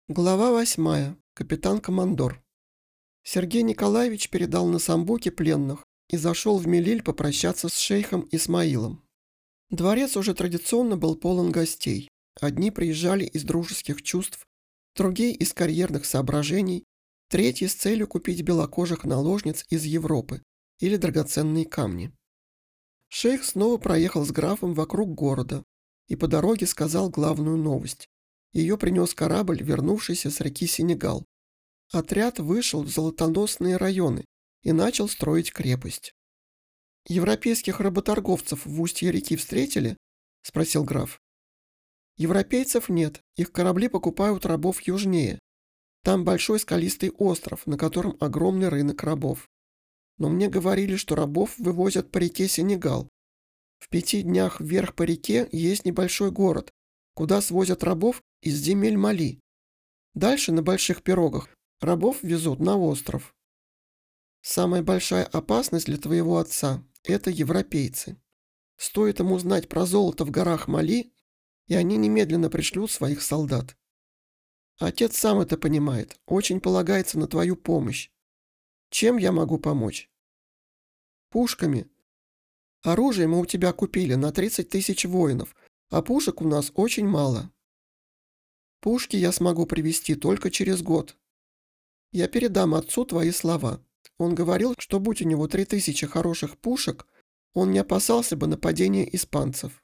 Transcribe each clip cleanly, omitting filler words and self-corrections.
Глава 8. Капитан-командор. Сергей Николаевич передал на самбуке пленных и зашел в Мелиль попрощаться с шейхом Исмаилом. Дворец уже традиционно был полон гостей. Одни приезжали из дружеских чувств, другие из карьерных соображений, третьи с целью купить белокожих наложниц из Европы или драгоценные камни. Шейх снова проехал с графом вокруг города и по дороге сказал главную новость. Ее принес корабль, вернувшийся с реки Сенегал. Отряд вышел в золотоносные районы и начал строить крепость. «Европейских работорговцев в устье реки встретили?» – спросил граф. «Европейцев нет, их корабли покупают рабов южнее. Там большой скалистый остров, на котором огромный рынок рабов. Но мне говорили, что рабов вывозят по реке Сенегал. В 5 днях вверх по реке есть небольшой город, куда свозят рабов из земель Мали. Дальше на больших пирогах рабов везут на остров. Самая большая опасность для твоего отца – это европейцы. Стоит ему узнать про золото в горах Мали, и они немедленно пришлют своих солдат. Отец сам это понимает, очень полагается на твою помощь. Чем я могу помочь? Пушками. Оружие мы у тебя купили на 30 тысяч воинов, а пушек у нас очень мало. Пушки я смогу привезти только через год. Я передам отцу твои слова. Он говорил, что будь у него 3000 хороших пушек, он не опасался бы нападения испанцев.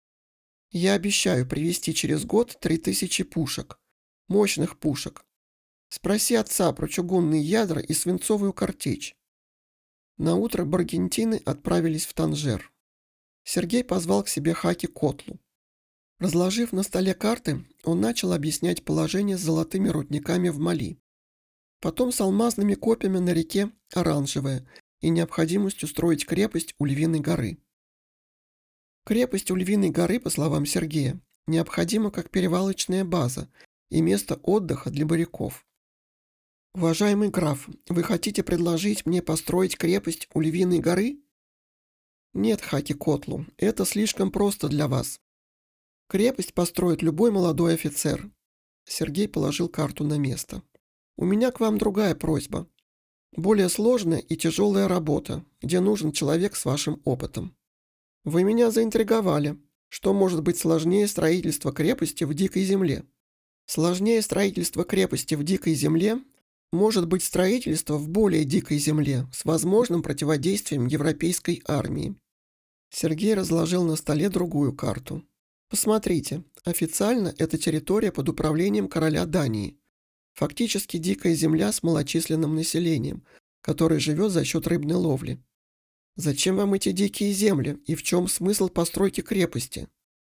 Я обещаю привезти через год 3000 пушек. Мощных пушек. Спроси отца про чугунные ядра и свинцовую картечь. Наутро баргентины отправились в Танжер. Сергей позвал к себе Хаки Котлу. Разложив на столе карты, он начал объяснять положение с золотыми рудниками в Мали. Потом с алмазными копьями на реке Оранжевая и необходимостью строить крепость у Львиной горы. Крепость у Львиной горы, по словам Сергея, необходима как перевалочная база и место отдыха для моряков. «Уважаемый граф, вы хотите предложить мне построить крепость у Львиной горы?» «Нет, Хаки Котлу, это слишком просто для вас. Крепость построит любой молодой офицер». Сергей положил карту на место. «У меня к вам другая просьба. Более сложная и тяжелая работа, где нужен человек с вашим опытом. Вы меня заинтриговали. Что может быть сложнее строительства крепости в дикой земле? Сложнее строительства крепости в дикой земле может быть строительство в более дикой земле с возможным противодействием европейской армии». Сергей разложил на столе другую карту. Посмотрите, официально это территория под управлением короля Дании. Фактически дикая земля с малочисленным населением, которое живет за счет рыбной ловли. Зачем вам эти дикие земли и в чем смысл постройки крепости?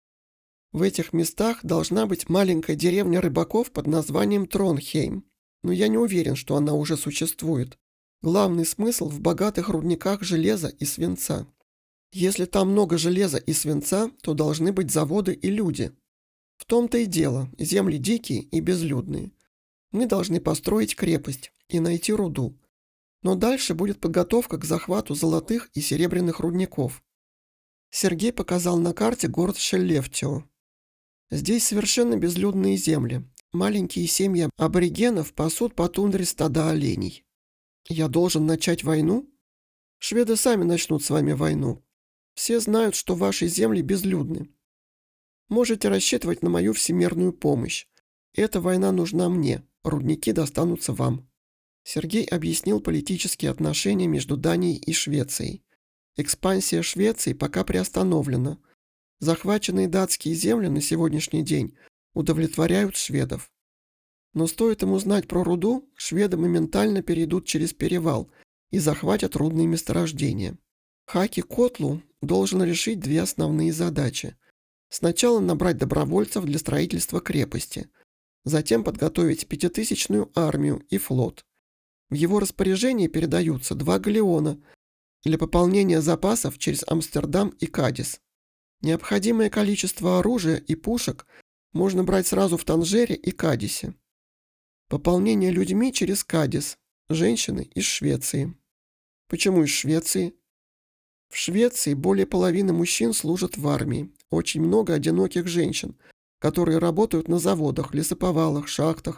В этих местах должна быть маленькая деревня рыбаков под названием Тронхейм, но я не уверен, что она уже существует. Главный смысл в богатых рудниках железа и свинца. Если там много железа и свинца, то должны быть заводы и люди. В том-то и дело, земли дикие и безлюдные. Мы должны построить крепость и найти руду. Но дальше будет подготовка к захвату золотых и серебряных рудников. Сергей показал на карте город Шеллефтио. Здесь совершенно безлюдные земли. Маленькие семьи аборигенов пасут по тундре стада оленей. Я должен начать войну? Шведы сами начнут с вами войну. Все знают, что ваши земли безлюдны. Можете рассчитывать на мою всемирную помощь. Эта война нужна мне, рудники достанутся вам». Сергей объяснил политические отношения между Данией и Швецией. Экспансия Швеции пока приостановлена. Захваченные датские земли на сегодняшний день удовлетворяют шведов. Но стоит им узнать про руду, шведы моментально перейдут через перевал и захватят рудные месторождения. Хаки Котлу должен решить 2 основные задачи. Сначала набрать добровольцев для строительства крепости, затем подготовить 5000-ную армию и флот. В его распоряжение передаются 2 галеона для пополнения запасов через Амстердам и Кадис. Необходимое количество оружия и пушек можно брать сразу в Танжере и Кадисе. Пополнение людьми через Кадис, женщины из Швеции. Почему из Швеции? В Швеции более половины мужчин служат в армии. Очень много одиноких женщин, которые работают на заводах, лесоповалах, шахтах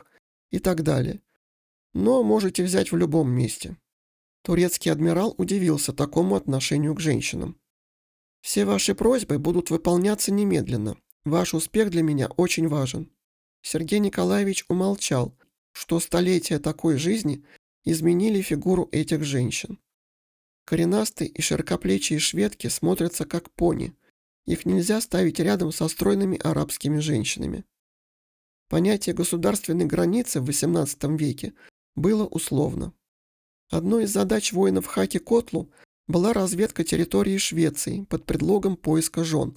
и так далее. Но можете взять в любом месте. Турецкий адмирал удивился такому отношению к женщинам. Все ваши просьбы будут выполняться немедленно. Ваш успех для меня очень важен. Сергей Николаевич умолчал, что столетия такой жизни изменили фигуру этих женщин. Коренастые и широкоплечие шведки смотрятся как пони. Их нельзя ставить рядом со стройными арабскими женщинами. Понятие государственной границы в XVIII веке было условно. Одной из задач воинов Хаки Котлу была разведка территории Швеции под предлогом поиска жен.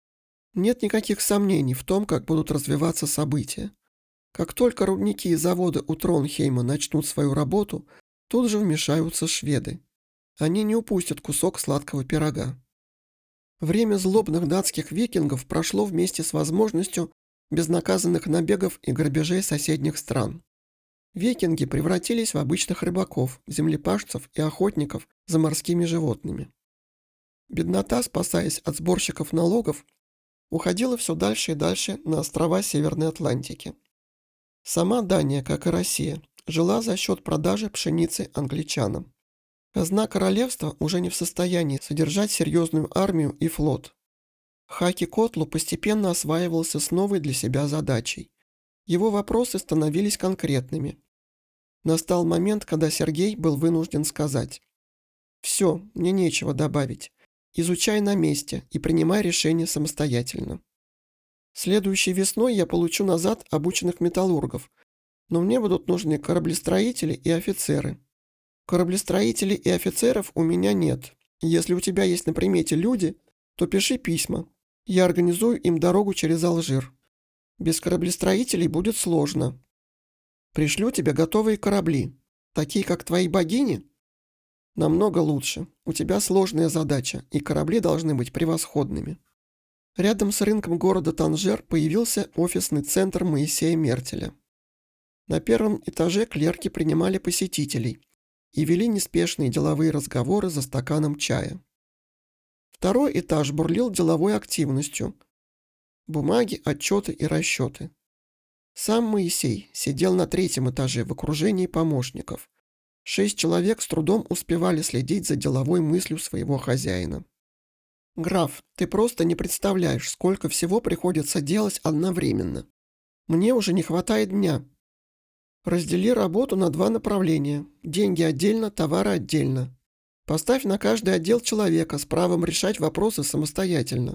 Нет никаких сомнений в том, как будут развиваться события. Как только рудники и заводы у Тронхейма начнут свою работу, тут же вмешаются шведы. Они не упустят кусок сладкого пирога. Время злобных датских викингов прошло вместе с возможностью безнаказанных набегов и грабежей соседних стран. Викинги превратились в обычных рыбаков, землепашцев и охотников за морскими животными. Беднота, спасаясь от сборщиков налогов, уходила все дальше и дальше на острова Северной Атлантики. Сама Дания, как и Россия, жила за счет продажи пшеницы англичанам. Казна королевства уже не в состоянии содержать серьезную армию и флот. Хаки Котлу постепенно осваивался с новой для себя задачей. Его вопросы становились конкретными. Настал момент, когда Сергей был вынужден сказать: «Все, мне нечего добавить. Изучай на месте и принимай решение самостоятельно. Следующей весной я получу назад обученных металлургов, но мне будут нужны кораблестроители и офицеры. Кораблестроителей и офицеров у меня нет. Если у тебя есть на примете люди, то пиши письма. Я организую им дорогу через Алжир. Без кораблестроителей будет сложно. Пришлю тебе готовые корабли, такие как твои богини. Намного лучше. У тебя сложная задача, и корабли должны быть превосходными». Рядом с рынком города Танжер появился офисный центр Моисея Мертеля. На первом этаже клерки принимали посетителей и вели неспешные деловые разговоры за стаканом чая. Второй этаж бурлил деловой активностью. Бумаги, отчеты и расчеты. Сам Моисей сидел на третьем этаже в окружении помощников. 6 человек с трудом успевали следить за деловой мыслью своего хозяина. «Граф, ты просто не представляешь, сколько всего приходится делать одновременно. Мне уже не хватает дня. Раздели работу на 2 направления. Деньги отдельно, товары отдельно. Поставь на каждый отдел человека с правом решать вопросы самостоятельно».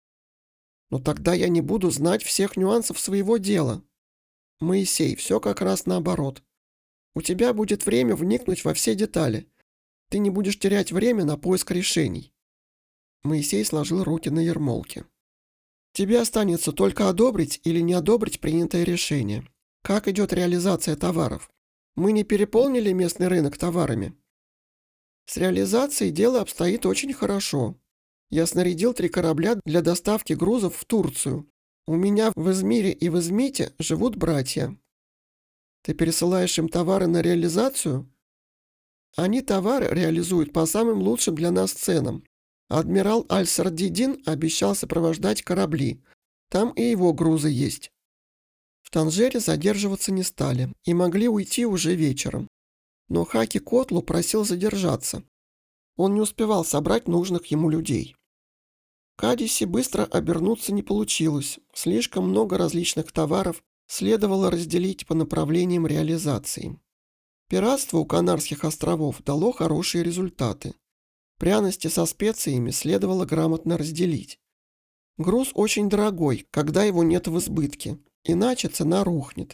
«Но тогда я не буду знать всех нюансов своего дела». «Моисей, все как раз наоборот. У тебя будет время вникнуть во все детали. Ты не будешь терять время на поиск решений». Моисей сложил руки на ермолке. «Тебе останется только одобрить или не одобрить принятое решение. Как идет реализация товаров? Мы не переполнили местный рынок товарами?» «С реализацией дело обстоит очень хорошо. Я снарядил 3 корабля для доставки грузов в Турцию. У меня в Измире и в Измите живут братья. Ты пересылаешь им товары на реализацию? Они товары реализуют по самым лучшим для нас ценам. Адмирал Аль-Сардидин обещал сопровождать корабли. Там и его грузы есть». В Танжере задерживаться не стали и могли уйти уже вечером. Но Хаки Котлу просил задержаться. Он не успевал собрать нужных ему людей. В Кадисе быстро обернуться не получилось. Слишком много различных товаров следовало разделить по направлениям реализации. Пиратство у Канарских островов дало хорошие результаты. Пряности со специями следовало грамотно разделить. Груз очень дорогой, когда его нет в избытке, иначе цена рухнет.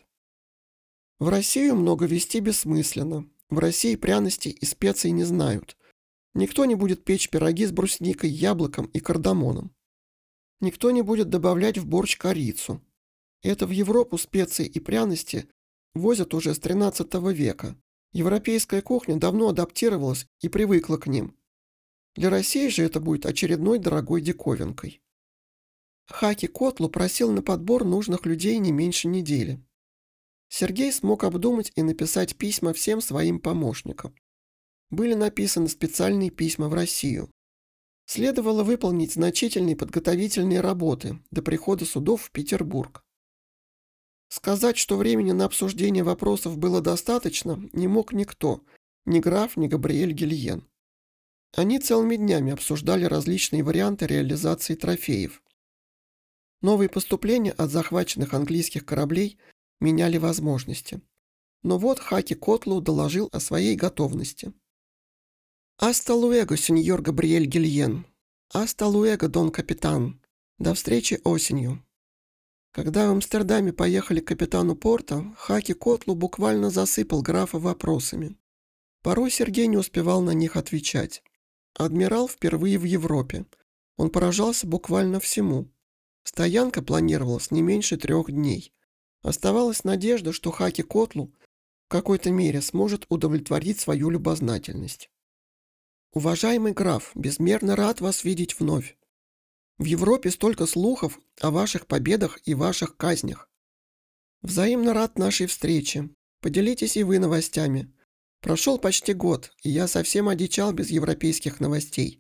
В Россию много везти бессмысленно. В России пряностей и специй не знают. Никто не будет печь пироги с брусникой, яблоком и кардамоном. Никто не будет добавлять в борщ корицу. Это в Европу специи и пряности возят уже с XIII века. Европейская кухня давно адаптировалась и привыкла к ним. Для России же это будет очередной дорогой диковинкой. Хаки Котлу просил на подбор нужных людей не меньше недели. Сергей смог обдумать и написать письма всем своим помощникам. Были написаны специальные письма в Россию. Следовало выполнить значительные подготовительные работы до прихода судов в Петербург. Сказать, что времени на обсуждение вопросов было достаточно, не мог никто, ни граф, ни Габриэль Гильен. Они целыми днями обсуждали различные варианты реализации трофеев. Новые поступления от захваченных английских кораблей меняли возможности. Но вот Хаки Котлу доложил о своей готовности. «Аста луэго, сеньор Габриэль Гильен! Аста луэго, дон капитан! До встречи осенью!» Когда в Амстердаме поехали к капитану порта, Хаки Котлу буквально засыпал графа вопросами. Порой Сергей не успевал на них отвечать. Адмирал впервые в Европе. Он поражался буквально всему. Стоянка планировалась не меньше 3 дней. Оставалась надежда, что Хаки Котлу в какой-то мере сможет удовлетворить свою любознательность. «Уважаемый граф, безмерно рад вас видеть вновь. В Европе столько слухов о ваших победах и ваших казнях. Взаимно рад нашей встрече. Поделитесь и вы новостями. Прошел почти год, и я совсем одичал без европейских новостей.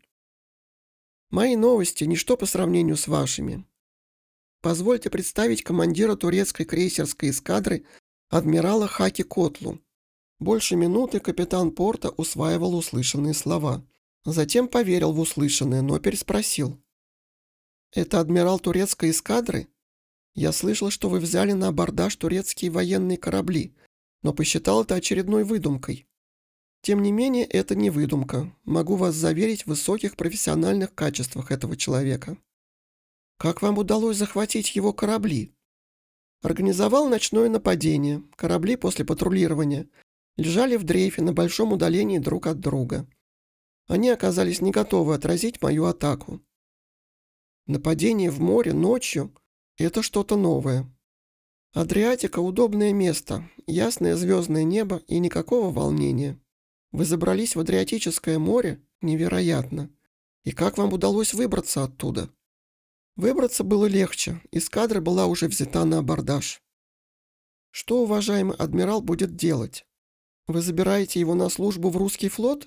Мои новости – ничто по сравнению с вашими. Позвольте представить командира турецкой крейсерской эскадры адмирала Хаки Котлу». Больше минуты капитан порта усваивал услышанные слова. Затем поверил в услышанное, но переспросил. «Это адмирал турецкой эскадры? Я слышал, что вы взяли на абордаж турецкие военные корабли, но посчитал это очередной выдумкой. Тем не менее, это не выдумка. Могу вас заверить в высоких профессиональных качествах этого человека. Как вам удалось захватить его корабли?» Организовал ночное нападение. Корабли после патрулирования лежали в дрейфе на большом удалении друг от друга. Они оказались не готовы отразить мою атаку. Нападение в море ночью – это что-то новое. Адриатика – удобное место, ясное звездное небо и никакого волнения. Вы забрались в Адриатическое море? Невероятно. И как вам удалось выбраться оттуда? Выбраться было легче, эскадра была уже взята на абордаж. Что уважаемый адмирал будет делать? Вы забираете его на службу в русский флот?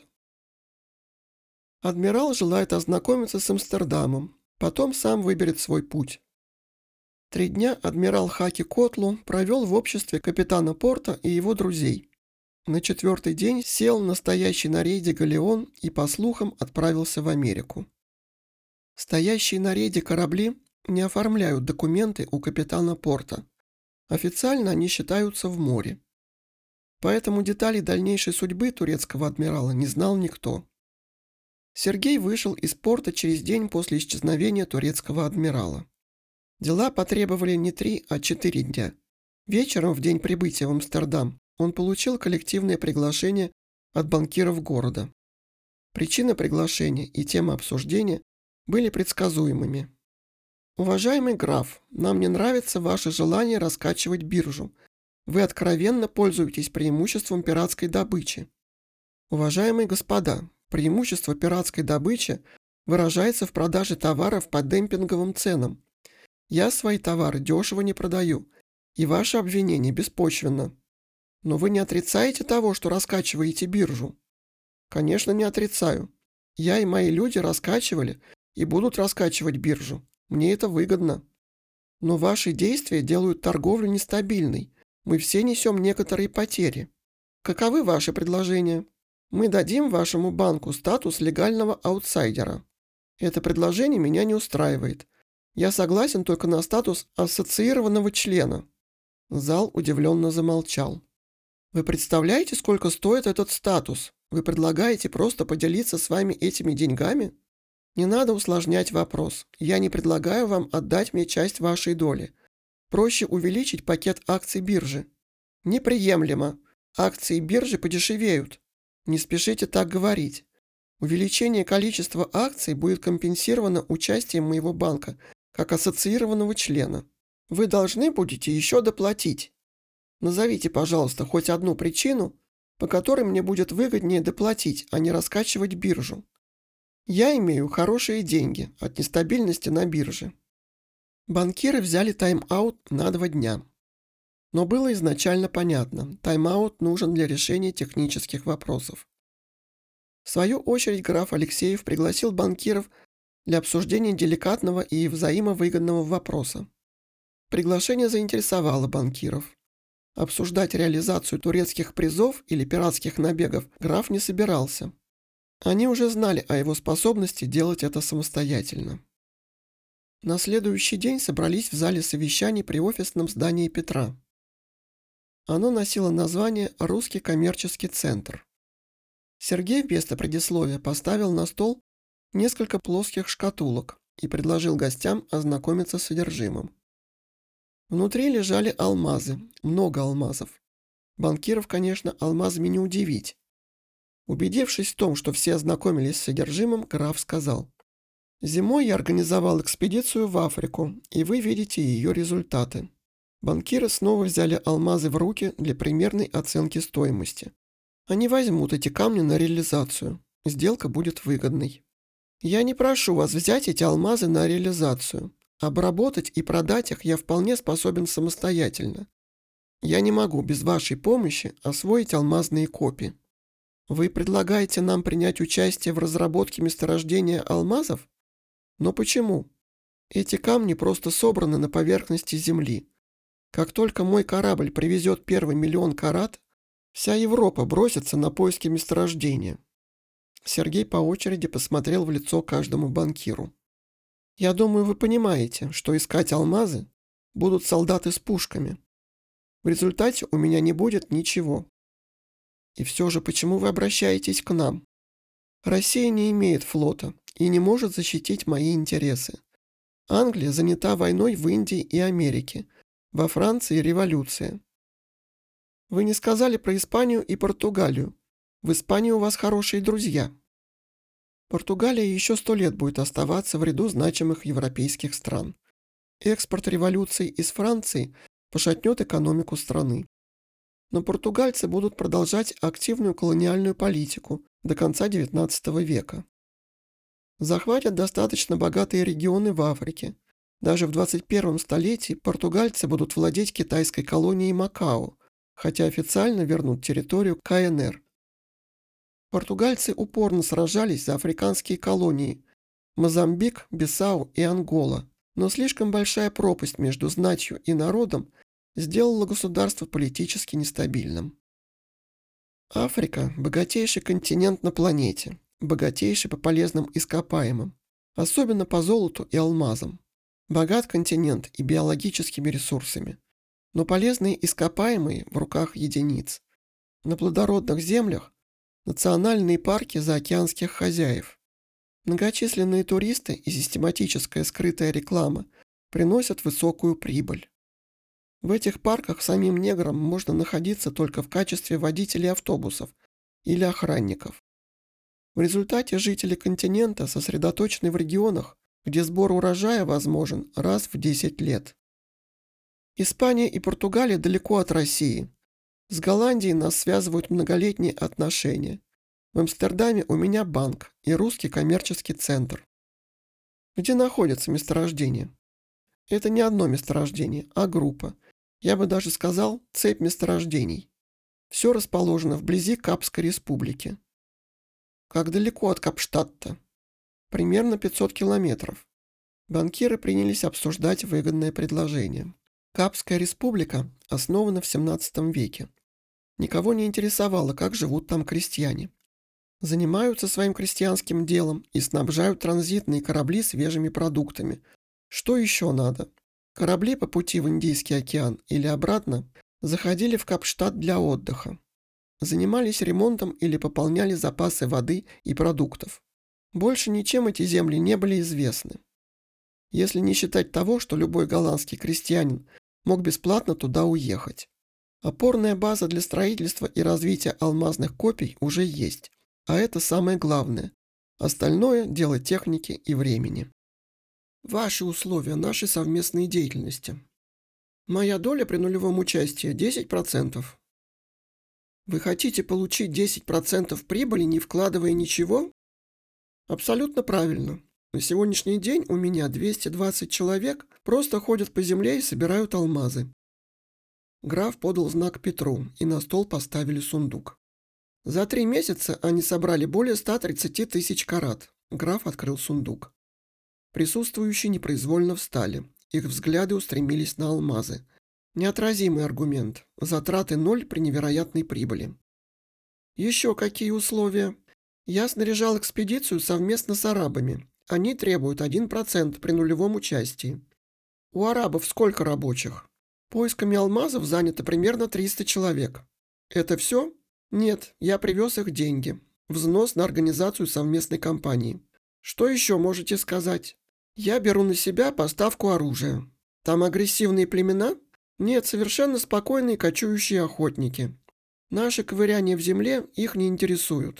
Адмирал желает ознакомиться с Амстердамом, потом сам выберет свой путь. 3 дня адмирал Хаки Котлу провел в обществе капитана порта и его друзей. На 4-й день сел на стоящий на рейде галеон и, по слухам, отправился в Америку. Стоящие на рейде корабли не оформляют документы у капитана порта. Официально они считаются в море. Поэтому деталей дальнейшей судьбы турецкого адмирала не знал никто. Сергей вышел из порта через день после исчезновения турецкого адмирала. Дела потребовали не 3, а 4 дня. Вечером, в день прибытия в Амстердам, он получил коллективное приглашение от банкиров города. Причина приглашения и тема обсуждения были предсказуемыми. «Уважаемый граф, нам не нравится ваше желание раскачивать биржу. Вы откровенно пользуетесь преимуществом пиратской добычи. Уважаемые господа, преимущество пиратской добычи выражается в продаже товаров по демпинговым ценам. Я свои товары дешево не продаю, и ваше обвинение беспочвенно. Но вы не отрицаете того, что раскачиваете биржу?» «Конечно, не отрицаю. Я и мои люди раскачивали и будут раскачивать биржу. Мне это выгодно. Но ваши действия делают торговлю нестабильной. Мы все несем некоторые потери. Каковы ваши предложения? Мы дадим вашему банку статус легального аутсайдера. Это предложение меня не устраивает. Я согласен только на статус ассоциированного члена». Зал удивленно замолчал. «Вы представляете, сколько стоит этот статус? Вы предлагаете просто поделиться с вами этими деньгами? Не надо усложнять вопрос. Я не предлагаю вам отдать мне часть вашей доли. Проще увеличить пакет акций биржи». «Неприемлемо. Акции биржи подешевеют. Не спешите так говорить. Увеличение количества акций будет компенсировано участием моего банка как ассоциированного члена. Вы должны будете еще доплатить. Назовите, пожалуйста, хоть одну причину, по которой мне будет выгоднее доплатить, а не раскачивать биржу. Я имею хорошие деньги от нестабильности на бирже». Банкиры взяли тайм-аут на 2 дня. Но было изначально понятно, тайм-аут нужен для решения технических вопросов. В свою очередь граф Алексеев пригласил банкиров для обсуждения деликатного и взаимовыгодного вопроса. Приглашение заинтересовало банкиров. Обсуждать реализацию турецких призов или пиратских набегов граф не собирался. Они уже знали о его способности делать это самостоятельно. На следующий день собрались в зале совещаний при офисном здании Петра. Оно носило название «Русский коммерческий центр». Сергей вместо предисловия поставил на стол несколько плоских шкатулок и предложил гостям ознакомиться с содержимым. Внутри лежали алмазы, много алмазов. Банкиров, конечно, алмазами не удивить. Убедившись в том, что все ознакомились с содержимым, граф сказал: «Зимой я организовал экспедицию в Африку, и вы видите ее результаты». Банкиры снова взяли алмазы в руки для примерной оценки стоимости. Они возьмут эти камни на реализацию. Сделка будет выгодной. Я не прошу вас взять эти алмазы на реализацию. Обработать и продать их я вполне способен самостоятельно. Я не могу без вашей помощи освоить алмазные копи. Вы предлагаете нам принять участие в разработке месторождения алмазов? Но почему? Эти камни просто собраны на поверхности Земли. Как только мой корабль привезет первый 1 000 000 карат, вся Европа бросится на поиски месторождения. Сергей по очереди посмотрел в лицо каждому банкиру. Я думаю, вы понимаете, что искать алмазы будут солдаты с пушками. В результате у меня не будет ничего. И все же, почему вы обращаетесь к нам? Россия не имеет флота и не может защитить мои интересы. Англия занята войной в Индии и Америке. Во Франции революция. Вы не сказали про Испанию и Португалию. В Испании у вас хорошие друзья. Португалия еще 100 лет будет оставаться в ряду значимых европейских стран. Экспорт революции из Франции пошатнет экономику страны. Но португальцы будут продолжать активную колониальную политику до конца XIX века. Захватят достаточно богатые регионы в Африке. Даже в 21 столетии португальцы будут владеть китайской колонией Макао, хотя официально вернут территорию КНР. Португальцы упорно сражались за африканские колонии Мозамбик, Бисау и Ангола, но слишком большая пропасть между знатью и народом сделала государство политически нестабильным. Африка – богатейший континент на планете, богатейший по полезным ископаемым, особенно по золоту и алмазам. Богат континент и биологическими ресурсами, но полезные ископаемые в руках единиц. На плодородных землях национальные парки заокеанских хозяев. Многочисленные туристы и систематическая скрытая реклама приносят высокую прибыль. В этих парках самим неграм можно находиться только в качестве водителей автобусов или охранников. В результате жители континента сосредоточены в регионах, где сбор урожая возможен раз в 10 лет. Испания и Португалия далеко от России. С Голландией нас связывают многолетние отношения. В Амстердаме у меня банк и русский коммерческий центр. Где находится месторождение? Это не одно месторождение, а группа. Я бы даже сказал, цепь месторождений. Все расположено вблизи Капской республики. Как далеко от Капштадта? Примерно 500 километров. Банкиры принялись обсуждать выгодное предложение. Капская республика основана в 17 веке. Никого не интересовало, как живут там крестьяне. Занимаются своим крестьянским делом и снабжают транзитные корабли свежими продуктами. Что еще надо? Корабли по пути в Индийский океан или обратно заходили в Капштадт для отдыха. Занимались ремонтом или пополняли запасы воды и продуктов. Больше ничем эти земли не были известны. Если не считать того, что любой голландский крестьянин мог бесплатно туда уехать. Опорная база для строительства и развития алмазных копий уже есть, а это самое главное. Остальное – дело техники и времени. Ваши условия нашей совместной деятельности. Моя доля при нулевом участии 10%. Вы хотите получить 10% прибыли, не вкладывая ничего? Абсолютно правильно. На сегодняшний день у меня 220 человек просто ходят по земле и собирают алмазы. Граф подал знак Петру, и на стол поставили сундук. За 3 месяца они собрали более 130 тысяч карат. Граф открыл сундук. Присутствующие непроизвольно встали Их взгляды устремились на алмазы. Неотразимый аргумент. Затраты ноль при невероятной прибыли. Еще какие условия? Я снаряжал экспедицию совместно с арабами. Они требуют 1% при нулевом участии. У арабов сколько рабочих? Поисками алмазов занято примерно 300 человек. Это все? Нет, я привез их деньги. Взнос на организацию совместной кампании. Что еще можете сказать? Я беру на себя поставку оружия. Там агрессивные племена? Нет, совершенно спокойные кочующие охотники. Наши ковыряния в земле их не интересуют.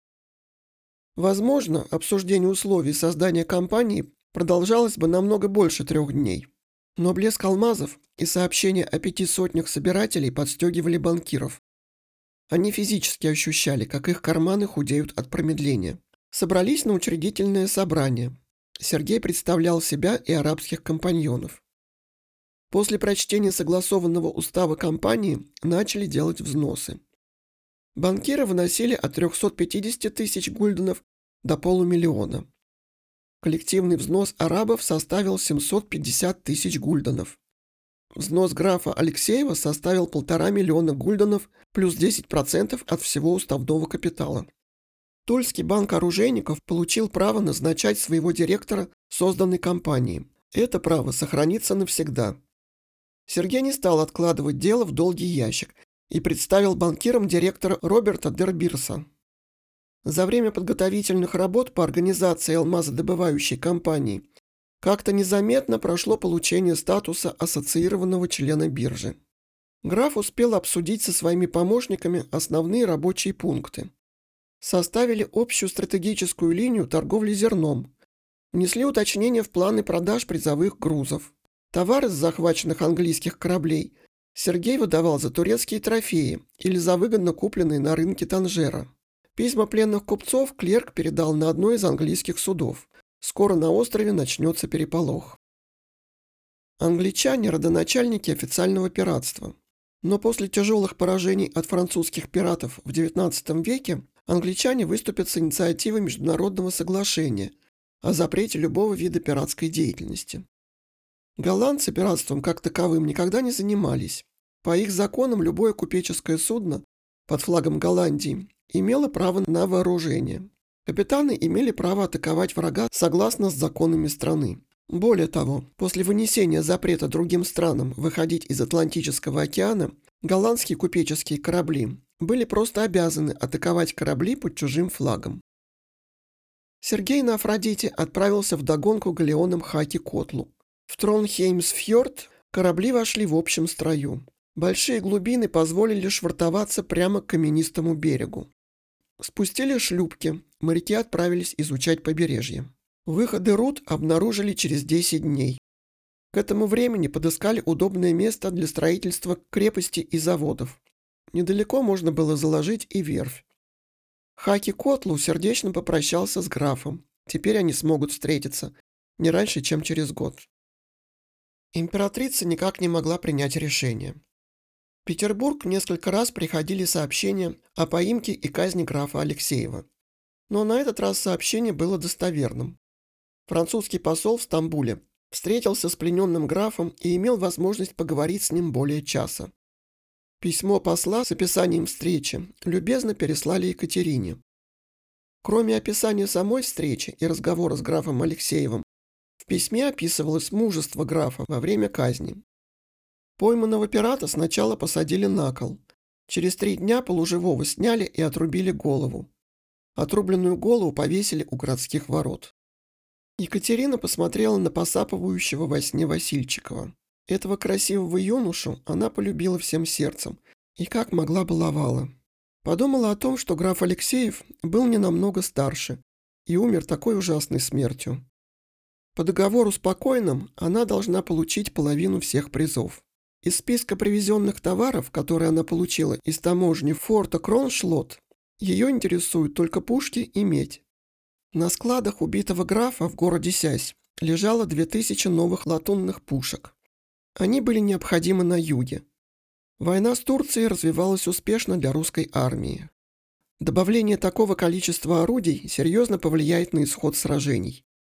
Возможно, обсуждение условий создания кампании продолжалось бы намного больше 3 дней. Но блеск алмазов и сообщения о 5 сотнях собирателей подстегивали банкиров. Они физически ощущали, как их карманы худеют от промедления. Собрались на учредительное собрание. Сергей представлял себя и арабских компаньонов. После прочтения согласованного устава компании начали делать взносы. Банкиры выносили от 350 тысяч гульденов до полумиллиона. Коллективный взнос арабов составил 750 тысяч гульденов. Взнос графа Алексеева составил 1,5 миллиона гульденов плюс 10% от всего уставного капитала. Тульский банк оружейников получил право назначать своего директора созданной компании. Это право сохранится навсегда. Сергей не стал откладывать дело в долгий ящик и представил банкирам директора Роберта Дербирса. За время подготовительных работ по организации алмазодобывающей компании как-то незаметно прошло получение статуса ассоциированного члена биржи. Граф успел обсудить со своими помощниками основные рабочие пункты. Составили общую стратегическую линию торговли зерном, внесли уточнения в планы продаж призовых грузов. Товары с захваченных английских кораблей Сергей выдавал за турецкие трофеи или за выгодно купленные на рынке Танжера. Письма пленных купцов клерк передал на одно из английских судов. Скоро на острове начнется переполох. Англичане – родоначальники официального пиратства. Но после тяжелых поражений от французских пиратов в XIX веке англичане выступят с инициативой международного соглашения о запрете любого вида пиратской деятельности. Голландцы пиратством как таковым никогда не занимались. По их законам любое купеческое судно под флагом Голландии имело право на вооружение. Капитаны имели право атаковать врага согласно с законами страны. Более того, после вынесения запрета другим странам выходить из Атлантического океана, голландские купеческие корабли были просто обязаны атаковать корабли под чужим флагом. Сергей на Афродите отправился вдогонку галеоном Хаки-Котлу. В Тронхеймсфьорд корабли вошли в общем строю. Большие глубины позволили швартоваться прямо к каменистому берегу. Спустили шлюпки, моряки отправились изучать побережье. Выходы руд обнаружили через 10 дней. К этому времени подыскали удобное место для строительства крепости и заводов. Недалеко можно было заложить и верфь. Хаки-Котлу сердечно попрощался с графом. Теперь они смогут встретиться не раньше, чем через год. Императрица никак не могла принять решение. В Петербург несколько раз приходили сообщения о поимке и казни графа Алексеева. Но на этот раз сообщение было достоверным. Французский посол в Стамбуле встретился с плененным графом и имел возможность поговорить с ним более часа. Письмо посла с описанием встречи любезно переслали Екатерине. Кроме описания самой встречи и разговора с графом Алексеевым, в письме описывалось мужество графа во время казни. Пойманного пирата сначала посадили на кол. Через 3 дня полуживого сняли и отрубили голову. Отрубленную голову повесили у городских ворот. Екатерина посмотрела на посапывающего во сне Васильчикова. Этого красивого юношу она полюбила всем сердцем и как могла баловала. Подумала о том, что граф Алексеев был не намного старше и умер такой ужасной смертью. По договору с покойным она должна получить половину всех призов. Из списка привезенных товаров, которые она получила из таможни форта Кроншлот, ее интересуют только пушки и медь. На складах убитого графа в городе Сясь лежало 2000 новых латунных пушек. Они были необходимы на юге. Война с Турцией развивалась успешно для русской армии. Добавление такого количества орудий серьезно повлияет на исход сражений.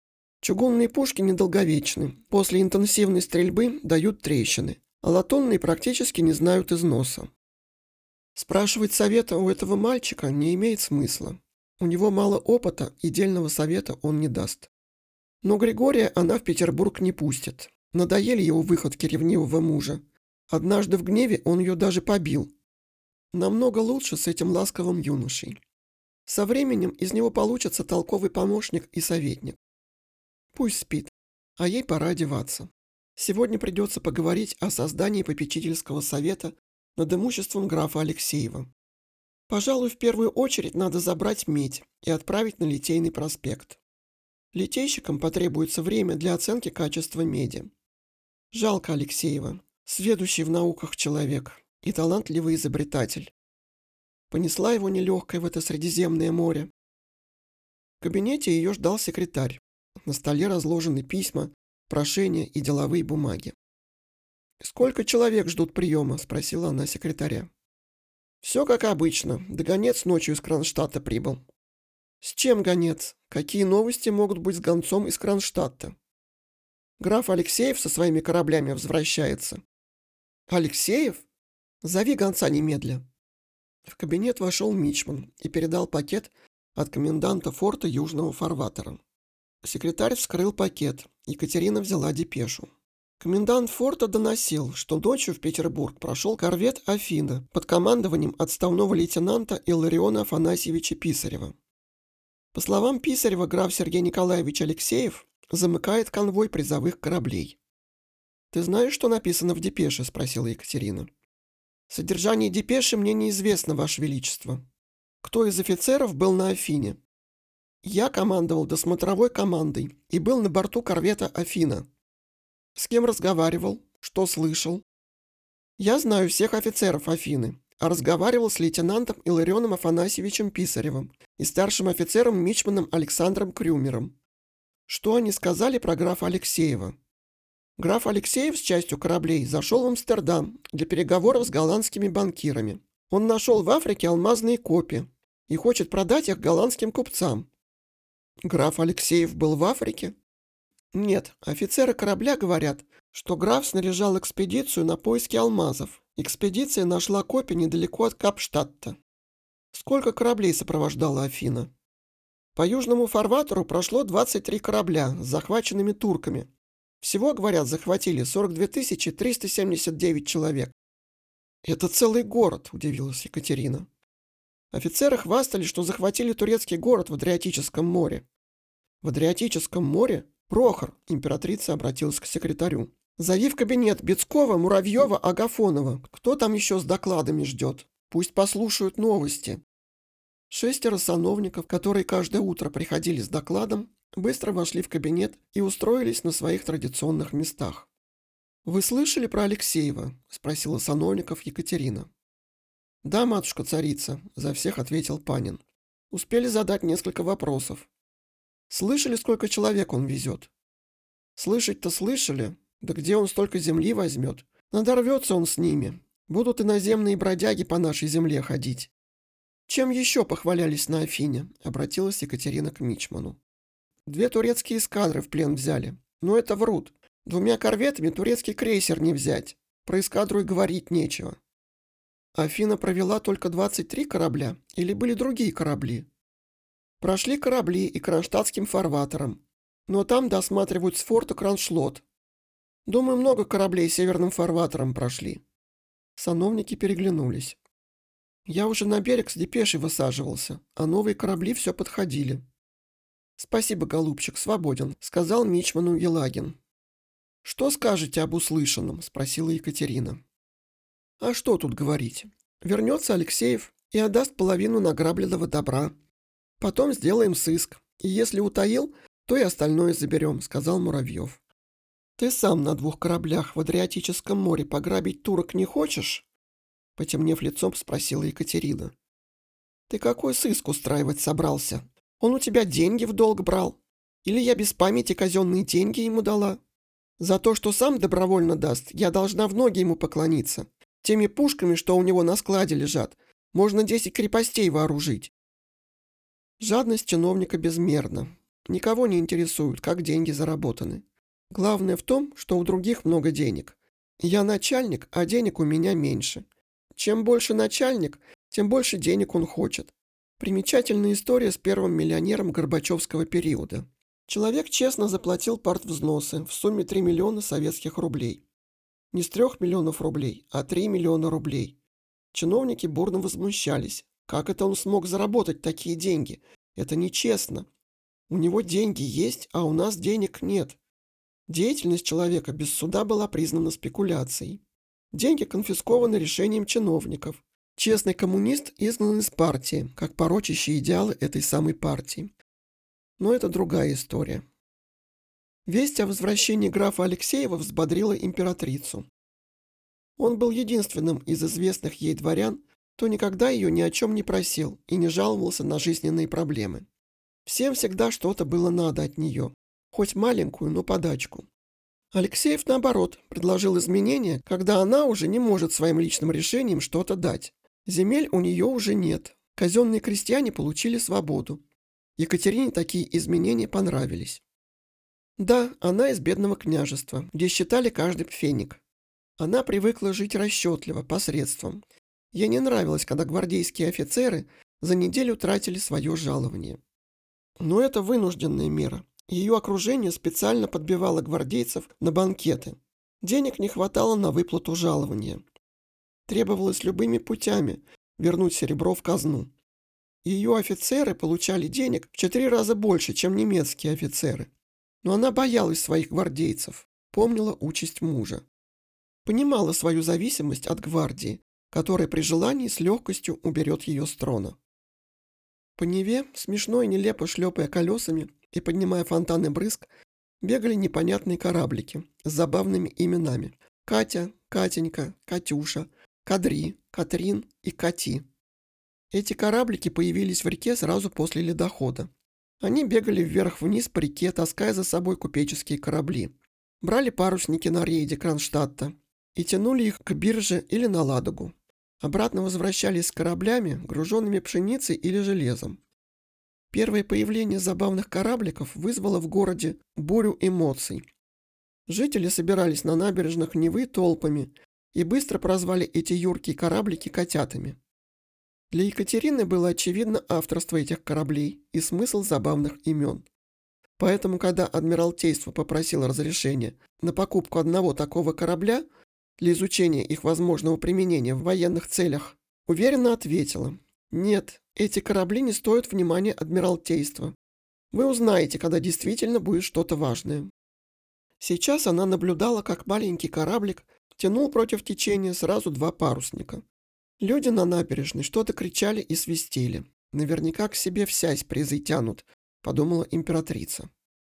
Чугунные пушки недолговечны, после интенсивной стрельбы дают трещины, а латунные практически не знают износа. Спрашивать совета у этого мальчика не имеет смысла. У него мало опыта, и дельного совета он не даст. Но Григория она в Петербург не пустит. Надоели его выходки ревнивого мужа. Однажды в гневе он ее даже побил. Намного лучше с этим ласковым юношей. Со временем из него получится толковый помощник и советник. Пусть спит, а ей пора одеваться. Сегодня придется поговорить о создании попечительского совета над имуществом графа Алексеева. Пожалуй, в первую очередь надо забрать медь и отправить на Литейный проспект. Литейщикам потребуется время для оценки качества меди. Жалко Алексеева, сведущий в науках человек и талантливый изобретатель. Понесла его нелегкой в это Средиземное море. В кабинете ее ждал секретарь. На столе разложены письма, прошения и деловые бумаги. «Сколько человек ждут приема?» – спросила она секретаря. «Все как обычно. Да гонец ночью из Кронштадта прибыл». «С чем гонец? Какие новости могут быть с гонцом из Кронштадта?» «Граф Алексеев со своими кораблями возвращается». «Алексеев? Зови гонца немедля». В кабинет вошел мичман и передал пакет от коменданта форта Южного фарватера. Секретарь вскрыл пакет. Екатерина взяла депешу. Комендант форта доносил, что ночью в Петербург прошел корвет «Афина» под командованием отставного лейтенанта Иллариона Афанасьевича Писарева. По словам Писарева, граф Сергей Николаевич Алексеев замыкает конвой призовых кораблей. «Ты знаешь, что написано в депеше?» – спросила Екатерина. «Содержание депеши мне неизвестно, Ваше Величество. Кто из офицеров был на Афине?» «Я командовал досмотровой командой и был на борту корвета «Афина». «С кем разговаривал? Что слышал?» «Я знаю всех офицеров Афины, а разговаривал с лейтенантом Илларионом Афанасьевичем Писаревым и старшим офицером мичманом Александром Крюмером. Что они сказали про графа Алексеева?» «Граф Алексеев с частью кораблей зашел в Амстердам для переговоров с голландскими банкирами. Он нашел в Африке алмазные копии и хочет продать их голландским купцам». «Граф Алексеев был в Африке?» «Нет, офицеры корабля говорят, что граф снаряжал экспедицию на поиски алмазов. Экспедиция нашла копии недалеко от Капштадта». «Сколько кораблей сопровождала Афина?» «По южному фарватеру прошло 23 корабля с захваченными турками. Всего, говорят, захватили 42 379 человек». «Это целый город», – удивилась Екатерина. Офицеры хвастали, что захватили турецкий город в Адриатическом море. «В Адриатическом море? Прохор», – императрица обратилась к секретарю. «Зови в кабинет Бецкова, Муравьева, Агафонова. Кто там еще с докладами ждет? Пусть послушают новости». 6 сановников, которые каждое утро приходили с докладом, быстро вошли в кабинет и устроились на своих традиционных местах. «Вы слышали про Алексеева?» – спросила сановников Екатерина. «Да, матушка-царица», – за всех ответил Панин. «Успели задать несколько вопросов. Слышали, сколько человек он везет?» «Слышать-то слышали. Да где он столько земли возьмет? Надорвется он с ними. Будут иноземные бродяги по нашей земле ходить». «Чем еще похвалялись на Афине?» – обратилась Екатерина к мичману. 2 турецкие эскадры в плен взяли. Но это врут. 2 корветами турецкий крейсер не взять. Про эскадру и говорить нечего». «Афина провела только 23 корабля или были другие корабли?» «Прошли корабли и кронштадтским фарватером. Но там досматривают с форта Кроншлот. Думаю, много кораблей северным фарватером прошли». Сановники переглянулись. «Я уже на берег с депешей высаживался, а новые корабли все подходили». «Спасибо, голубчик, свободен», — сказал мичману Елагин. «Что скажете об услышанном?» — спросила Екатерина. «А что тут говорить? Вернется Алексеев и отдаст половину награбленного добра. Потом сделаем сыск, и если утаил, то и остальное заберем», — сказал Муравьев. «Ты сам на 2 кораблях в Адриатическом море пограбить турок не хочешь?» Потемнев лицом, спросила Екатерина. «Ты какой сыск устраивать собрался? Он у тебя деньги в долг брал? Или я без памяти казенные деньги ему дала? За то, что сам добровольно даст, я должна в ноги ему поклониться. Теми пушками, что у него на складе лежат, можно 10 крепостей вооружить». Жадность чиновника безмерна. Никого не интересует, как деньги заработаны. Главное в том, что у других много денег. Я начальник, а денег у меня меньше. Чем больше начальник, тем больше денег он хочет. Примечательная история с первым миллионером Горбачевского периода. Человек честно заплатил партвзносы в сумме 3 миллиона советских рублей. Не с 3 миллионов рублей, а 3 миллиона рублей. Чиновники бурно возмущались. Как это он смог заработать такие деньги? Это нечестно. У него деньги есть, а у нас денег нет. Деятельность человека без суда была признана спекуляцией. Деньги конфискованы решением чиновников. Честный коммунист изгнан из партии, как порочащие идеалы этой самой партии. Но это другая история. Весть о возвращении графа Алексеева взбодрила императрицу. Он был единственным из известных ей дворян, кто никогда ее ни о чем не просил и не жаловался на жизненные проблемы. Всем всегда что-то было надо от нее, хоть маленькую, но подачку. Алексеев, наоборот, предложил изменения, когда она уже не может своим личным решением что-то дать. Земель у нее уже нет, казенные крестьяне получили свободу. Екатерине такие изменения понравились. Да, она из бедного княжества, где считали каждый пфеник. Она привыкла жить расчетливо, посредством. Ей не нравилось, когда гвардейские офицеры за неделю тратили свое жалование. Но это вынужденная мера. Ее окружение специально подбивало гвардейцев на банкеты. Денег не хватало на выплату жалования. Требовалось любыми путями вернуть серебро в казну. Ее офицеры получали денег в 4 раза больше, чем немецкие офицеры. Но она боялась своих гвардейцев, помнила участь мужа. Понимала свою зависимость от гвардии, которая при желании с легкостью уберет ее с трона. По Неве, смешно и нелепо шлепая колесами и поднимая фонтаны брызг, бегали непонятные кораблики с забавными именами: Катя, Катенька, Катюша, Кадри, Катрин и Кати. Эти кораблики появились в реке сразу после ледохода. Они бегали вверх-вниз по реке, таская за собой купеческие корабли. Брали парусники на рейде Кронштадта и тянули их к бирже или на Ладогу. Обратно возвращались с кораблями, груженными пшеницей или железом. Первое появление забавных корабликов вызвало в городе бурю эмоций. Жители собирались на набережных Невы толпами и быстро прозвали эти юркие кораблики котятами. Для Екатерины было очевидно авторство этих кораблей и смысл забавных имен. Поэтому, когда Адмиралтейство попросило разрешения на покупку одного такого корабля для изучения их возможного применения в военных целях, уверенно ответила: «Нет, эти корабли не стоят внимания Адмиралтейства. Вы узнаете, когда действительно будет что-то важное». Сейчас она наблюдала, как маленький кораблик тянул против течения сразу 2 парусника. Люди на набережной что-то кричали и свистели. Наверняка к себе всясь призы тянут, подумала императрица.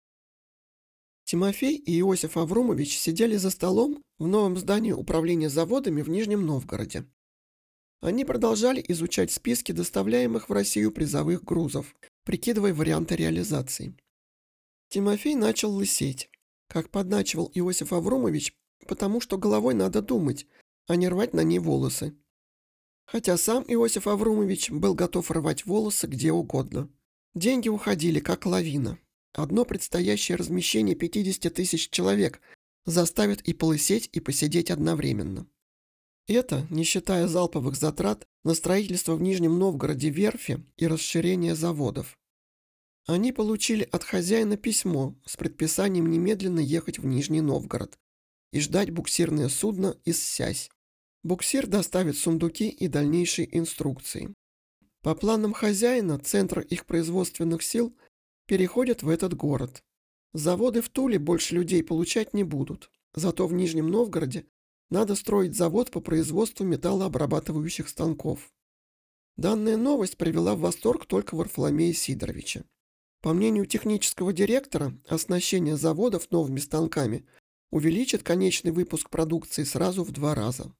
Тимофей и Иосиф Аврумович сидели за столом в новом здании управления заводами в Нижнем Новгороде. Они продолжали изучать списки доставляемых в Россию призовых грузов, прикидывая варианты реализации. Тимофей начал лысеть, как подначивал Иосиф Аврумович, потому что головой надо думать, а не рвать на ней волосы. Хотя сам Иосиф Аврумович был готов рвать волосы где угодно. Деньги уходили, как лавина. Одно предстоящее размещение 50 тысяч человек заставит и полысеть, и посидеть одновременно. Это, не считая залповых затрат на строительство в Нижнем Новгороде верфи и расширение заводов. Они получили от хозяина письмо с предписанием немедленно ехать в Нижний Новгород и ждать буксирное судно из Сясь. Буксир доставит сундуки и дальнейшие инструкции. По планам хозяина, центр их производственных сил переходит в этот город. Заводы в Туле больше людей получать не будут, зато в Нижнем Новгороде надо строить завод по производству металлообрабатывающих станков. Данная новость привела в восторг только Варфоломея Сидоровича. По мнению технического директора, оснащение заводов новыми станками увеличит конечный выпуск продукции сразу в 2 раза.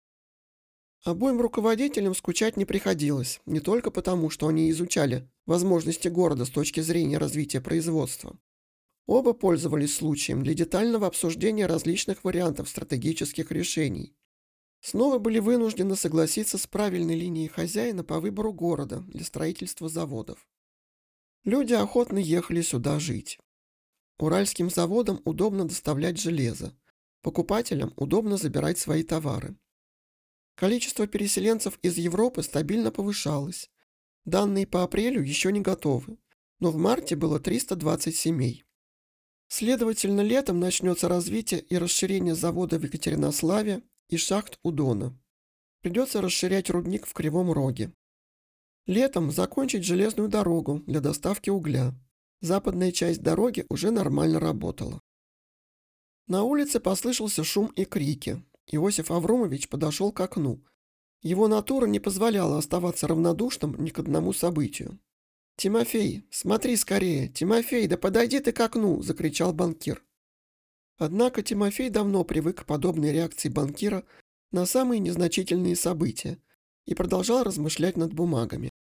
Обоим руководителям скучать не приходилось, не только потому, что они изучали возможности города с точки зрения развития производства. Оба пользовались случаем для детального обсуждения различных вариантов стратегических решений. Снова были вынуждены согласиться с правильной линией хозяина по выбору города для строительства заводов. Люди охотно ехали сюда жить. Уральским заводам удобно доставлять железо. Покупателям удобно забирать свои товары. Количество переселенцев из Европы стабильно повышалось. Данные по апрелю еще не готовы, но в марте было 320 семей. Следовательно, летом начнется развитие и расширение завода в Екатеринославе и шахт у Дона. Придется расширять рудник в Кривом Роге. Летом закончить железную дорогу для доставки угля. Западная часть дороги уже нормально работала. На улице послышался шум и крики. Иосиф Авромович подошел к окну. Его натура не позволяла оставаться равнодушным ни к одному событию. «Тимофей, смотри скорее! Тимофей, да подойди ты к окну!» – закричал банкир. Однако Тимофей давно привык к подобной реакции банкира на самые незначительные события и продолжал размышлять над бумагами.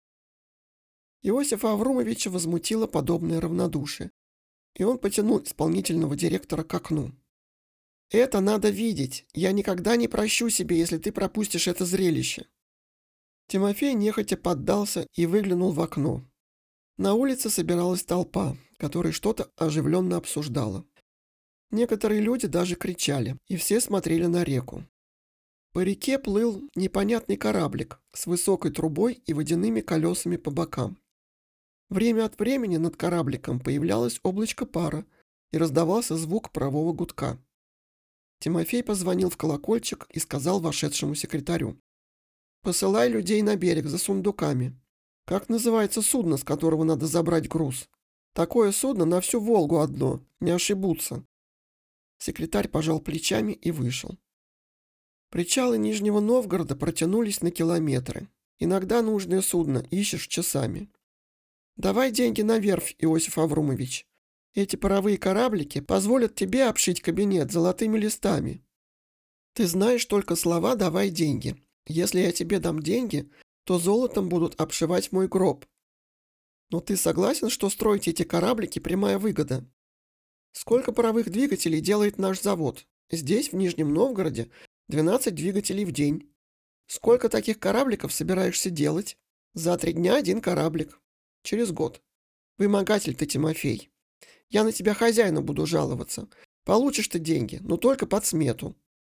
Иосифа Авромовича возмутило подобное равнодушие, и он потянул исполнительного директора к окну. «Это надо видеть! Я никогда не прощу себе, если ты пропустишь это зрелище!» Тимофей нехотя поддался и выглянул в окно. На улице собиралась толпа, которая что-то оживленно обсуждала. Некоторые люди даже кричали, и все смотрели на реку. По реке плыл непонятный кораблик с высокой трубой и водяными колесами по бокам. Время от времени над корабликом появлялось облачко пара, и раздавался звук парового гудка. Тимофей позвонил в колокольчик и сказал вошедшему секретарю: «Посылай людей на берег за сундуками. Как называется судно, с которого надо забрать груз? Такое судно на всю Волгу одно, не ошибутся». Секретарь пожал плечами и вышел. Причалы Нижнего Новгорода протянулись на километры. Иногда нужное судно ищешь часами. «Давай деньги на верфь, Иосиф Авромович. Эти паровые кораблики позволят тебе обшить кабинет золотыми листами. Ты знаешь только слова «давай деньги». Если я тебе дам деньги, то золотом будут обшивать мой гроб. Но ты согласен, что строить эти кораблики – прямая выгода? Сколько паровых двигателей делает наш завод? Здесь, в Нижнем Новгороде, 12 двигателей в день. Сколько таких корабликов собираешься делать? За 3 дня 1 кораблик. Через год. Вымогатель ты, Тимофей. Я на тебя хозяину буду жаловаться. Получишь ты деньги, но только под смету».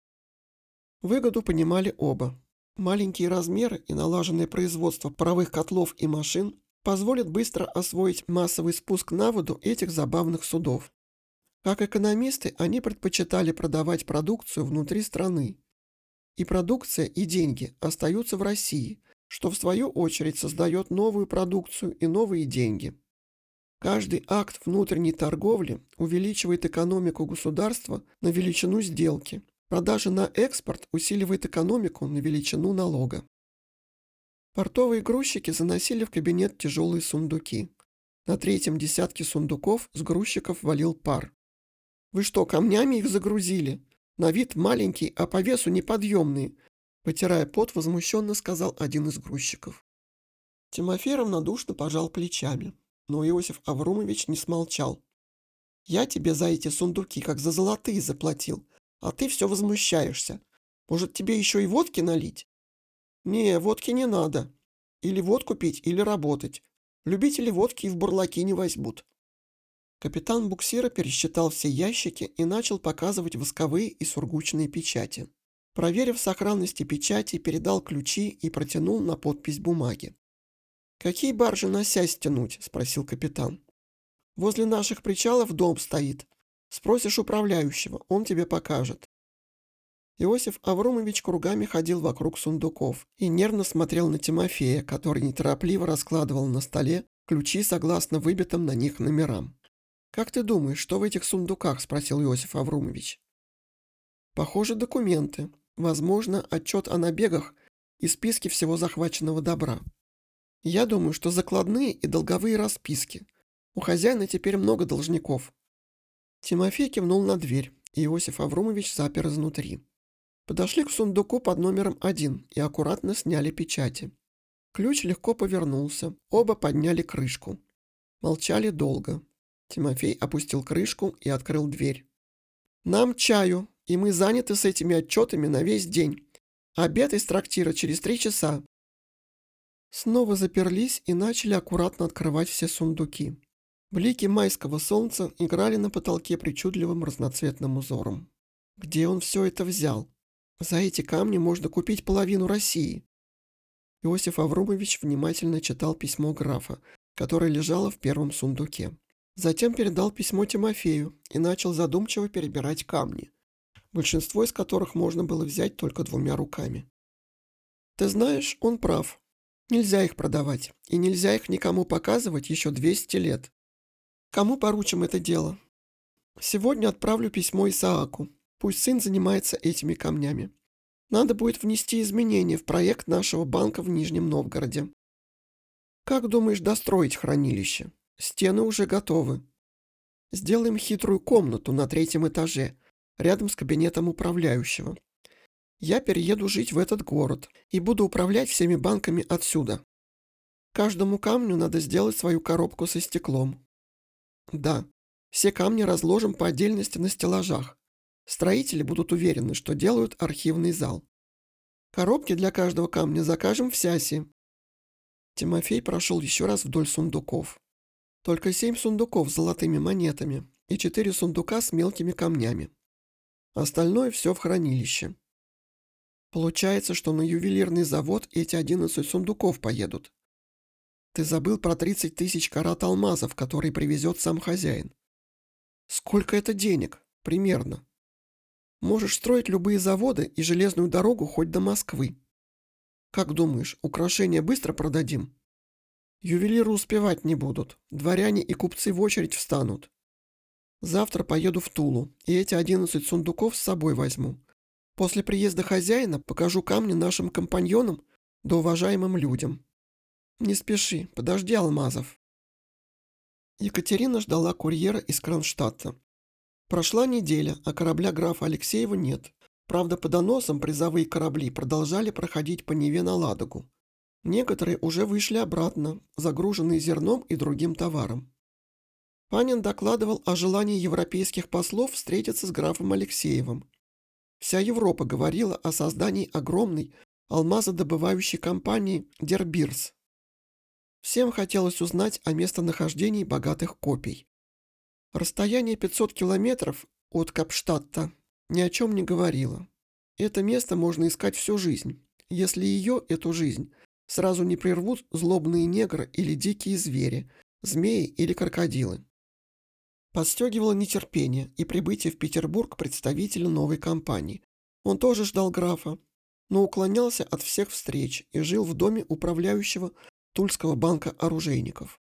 Выгоду понимали оба. Маленькие размеры и налаженное производство паровых котлов и машин позволят быстро освоить массовый спуск на воду этих забавных судов. Как экономисты, они предпочитали продавать продукцию внутри страны. И продукция, и деньги остаются в России, что в свою очередь создает новую продукцию и новые деньги. Каждый акт внутренней торговли увеличивает экономику государства на величину сделки. Продажа на экспорт усиливает экономику на величину налога. Портовые грузчики заносили в кабинет тяжелые сундуки. На 3-м десятке сундуков с грузчиков валил пар. «Вы что, камнями их загрузили? На вид маленькие, а по весу неподъемные», потирая пот, возмущенно сказал один из грузчиков. Тимофей равнодушно пожал плечами, но Иосиф Авромович не смолчал. «Я тебе за эти сундуки как за золотые заплатил, а ты все возмущаешься. Может, тебе еще и водки налить?» «Не, водки не надо. Или водку пить, или работать. Любители водки и в бурлаки не возьмут». Капитан буксира пересчитал все ящики и начал показывать восковые и сургучные печати. Проверив сохранность печати, передал ключи и протянул на подпись бумаги. «Какие баржи на сясь тянуть?» – спросил капитан. «Возле наших причалов дом стоит. Спросишь управляющего, он тебе покажет». Иосиф Авромович кругами ходил вокруг сундуков и нервно смотрел на Тимофея, который неторопливо раскладывал на столе ключи согласно выбитым на них номерам. «Как ты думаешь, что в этих сундуках?» – спросил Иосиф Авромович. «Похоже, документы. Возможно, отчет о набегах и списки всего захваченного добра. Я думаю, что закладные и долговые расписки. У хозяина теперь много должников». Тимофей кивнул на дверь, и Иосиф Авромович запер изнутри. Подошли к сундуку под номером 1 и аккуратно сняли печати. Ключ легко повернулся, оба подняли крышку. Молчали долго. Тимофей опустил крышку и открыл дверь. «Нам чаю, и мы заняты с этими отчетами на весь день. Обед из трактира через 3 часа». Снова заперлись и начали аккуратно открывать все сундуки. Блики майского солнца играли на потолке причудливым разноцветным узором. Где он все это взял? За эти камни можно купить половину России. Иосиф Авромович внимательно читал письмо графа, которое лежало в первом сундуке. Затем передал письмо Тимофею и начал задумчиво перебирать камни, большинство из которых можно было взять только двумя руками. Ты знаешь, он прав. Нельзя их продавать, и нельзя их никому показывать еще 200 лет. Кому поручим это дело? Сегодня отправлю письмо Исааку. Пусть сын занимается этими камнями. Надо будет внести изменения в проект нашего банка в Нижнем Новгороде. Как думаешь достроить хранилище? Стены уже готовы. Сделаем хитрую комнату на 3-м этаже, рядом с кабинетом управляющего. Я перееду жить в этот город и буду управлять всеми банками отсюда. Каждому камню надо сделать свою коробку со стеклом. Да, все камни разложим по отдельности на стеллажах. Строители будут уверены, что делают архивный зал. Коробки для каждого камня закажем в Сясе. Тимофей прошел еще раз вдоль сундуков. Только 7 сундуков с золотыми монетами и 4 сундука с мелкими камнями. Остальное все в хранилище. Получается, что на ювелирный завод эти 11 сундуков поедут. Ты забыл про 30 тысяч карат алмазов, которые привезет сам хозяин. Сколько это денег? Примерно. Можешь строить любые заводы и железную дорогу хоть до Москвы. Как думаешь, украшения быстро продадим? Ювелиры успевать не будут, дворяне и купцы в очередь встанут. Завтра поеду в Тулу, и эти 11 сундуков с собой возьму. После приезда хозяина покажу камни нашим компаньонам да уважаемым людям. Не спеши, подожди алмазов. Екатерина ждала курьера из Кронштадта. Прошла неделя, а корабля графа Алексеева нет. Правда, по доносам призовые корабли продолжали проходить по Неве на Ладогу. Некоторые уже вышли обратно, загруженные зерном и другим товаром. Панин докладывал о желании европейских послов встретиться с графом Алексеевым. Вся Европа говорила о создании огромной алмазодобывающей компании «Дербирс». Всем хотелось узнать о местонахождении богатых копий. Расстояние 500 километров от Капштадта ни о чем не говорило. Это место можно искать всю жизнь, если ее, эту жизнь, сразу не прервут злобные негры или дикие звери, змеи или крокодилы. Подстегивало нетерпение и прибытие в Петербург представителя новой компании. Он тоже ждал графа, но уклонялся от всех встреч и жил в доме управляющего Тульского банка оружейников.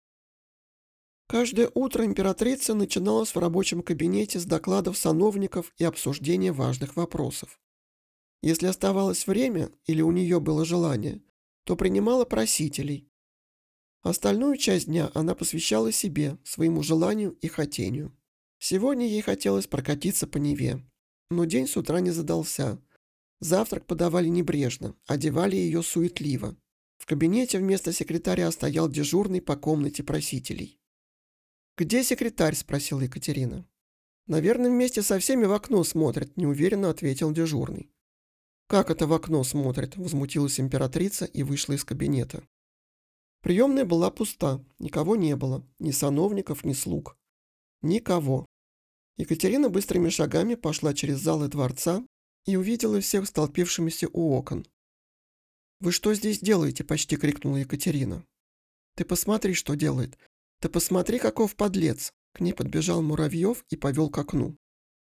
Каждое утро императрица начиналась в рабочем кабинете с докладов сановников и обсуждения важных вопросов. Если оставалось время или у нее было желание, то принимала просителей. Остальную часть дня она посвящала себе, своему желанию и хотению. Сегодня ей хотелось прокатиться по Неве, но день с утра не задался. Завтрак подавали небрежно, одевали ее суетливо. В кабинете вместо секретаря стоял дежурный по комнате просителей. «Где секретарь?» – спросила Екатерина. «Наверное, вместе со всеми в окно смотрит», – неуверенно ответил дежурный. «Как это в окно смотрит?» – возмутилась императрица и вышла из кабинета. Приемная была пуста, никого не было, ни сановников, ни слуг. Никого. Екатерина быстрыми шагами пошла через залы дворца и увидела всех столпившимися у окон. «Вы что здесь делаете?» – почти крикнула Екатерина. «Ты посмотри, что делает. Ты посмотри, каков подлец!» К ней подбежал Муравьев и повел к окну.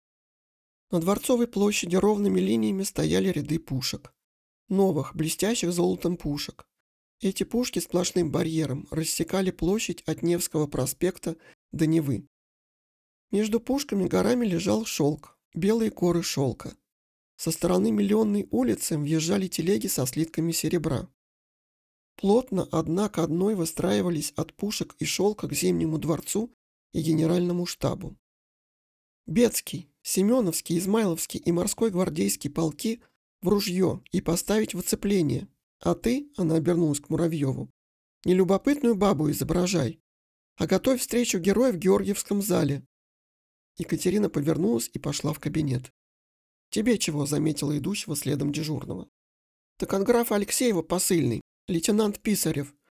На Дворцовой площади ровными линиями стояли ряды пушек. Новых, блестящих золотом пушек. Эти пушки сплошным барьером рассекали площадь от Невского проспекта до Невы. Между пушками горами лежал шелк, белые горы шелка. Со стороны Миллионной улицы въезжали телеги со слитками серебра. Плотно одна к одной выстраивались от пушек и шелка к Зимнему дворцу и Генеральному штабу. Бетский, Семеновский, Измайловский и Морской гвардейский полки в ружье и поставить в оцепление. А ты, она обернулась к Муравьеву, не любопытную бабу изображай, а готовь встречу героев в Георгиевском зале. Екатерина повернулась и пошла в кабинет. «Тебе чего?» – заметила идущего следом дежурного. «Так от графа Алексеева посыльный, лейтенант Писарев.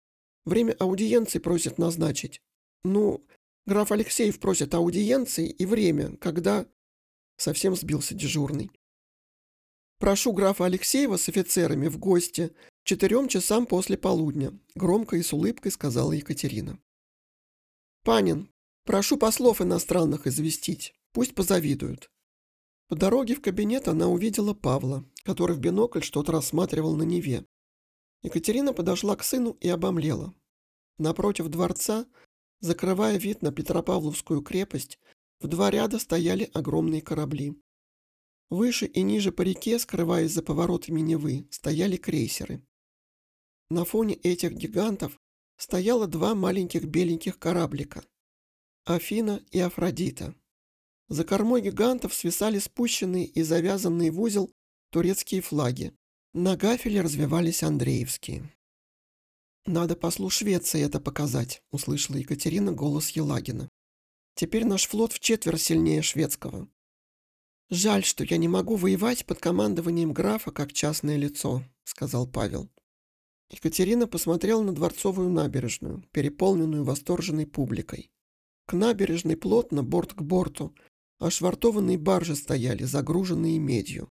Время аудиенции просит назначить. Ну, граф Алексеев просит аудиенции и время, когда...» Совсем сбился дежурный. «Прошу графа Алексеева с офицерами в гости 4 часам после полудня», громко и с улыбкой сказала Екатерина. «Панин, прошу послов иностранных известить, пусть позавидуют». По дороге в кабинет она увидела Павла, который в бинокль что-то рассматривал на Неве. Екатерина подошла к сыну и обомлела. Напротив дворца, закрывая вид на Петропавловскую крепость, в 2 ряда стояли огромные корабли. Выше и ниже по реке, скрываясь за поворотами Невы, стояли крейсеры. На фоне этих гигантов стояло 2 маленьких беленьких кораблика – Афина и Афродита. За кормой гигантов свисали спущенные и завязанные в узел турецкие флаги. На гафеле развивались Андреевские. «Надо послу Швеции это показать», – услышала Екатерина голос Елагина. «Теперь наш флот вчетверо сильнее шведского. Жаль, что я не могу воевать под командованием графа как частное лицо», – сказал Павел. Екатерина посмотрела на Дворцовую набережную, переполненную восторженной публикой. К набережной плотно, борт к борту, ошвартованные баржи стояли, загруженные медью.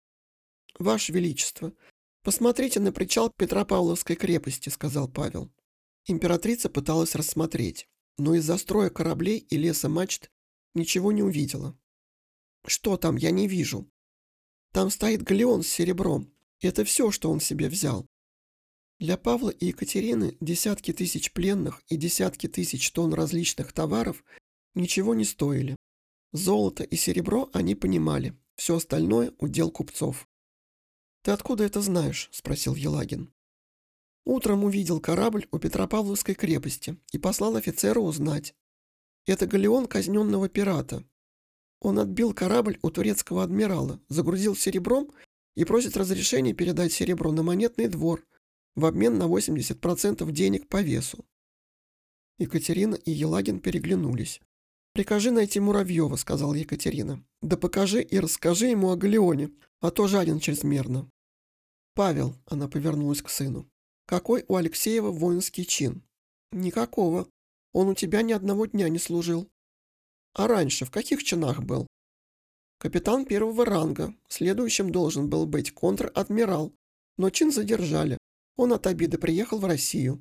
«Ваше Величество, посмотрите на причал Петропавловской крепости», — сказал Павел. Императрица пыталась рассмотреть, но из-за строя кораблей и леса мачт ничего не увидела. «Что там, я не вижу. Там стоит галеон с серебром. Это все, что он себе взял». Для Павла и Екатерины десятки тысяч пленных и десятки тысяч тонн различных товаров ничего не стоили. Золото и серебро они понимали, все остальное – удел купцов. «Ты откуда это знаешь?» – спросил Елагин. «Утром увидел корабль у Петропавловской крепости и послал офицера узнать. Это галеон казненного пирата. Он отбил корабль у турецкого адмирала, загрузил серебром и просит разрешения передать серебро на монетный двор в обмен на 80% денег по весу». Екатерина и Елагин переглянулись. «Прикажи найти Муравьева», — сказала Екатерина. «Да покажи и расскажи ему о галеоне, а то жаден чрезмерно». «Павел», — она повернулась к сыну, — «какой у Алексеева воинский чин?» «Никакого. Он у тебя ни одного дня не служил». «А раньше в каких чинах был?» «Капитан 1-го ранга. Следующим должен был быть контр-адмирал, но чин задержали. Он от обиды приехал в Россию».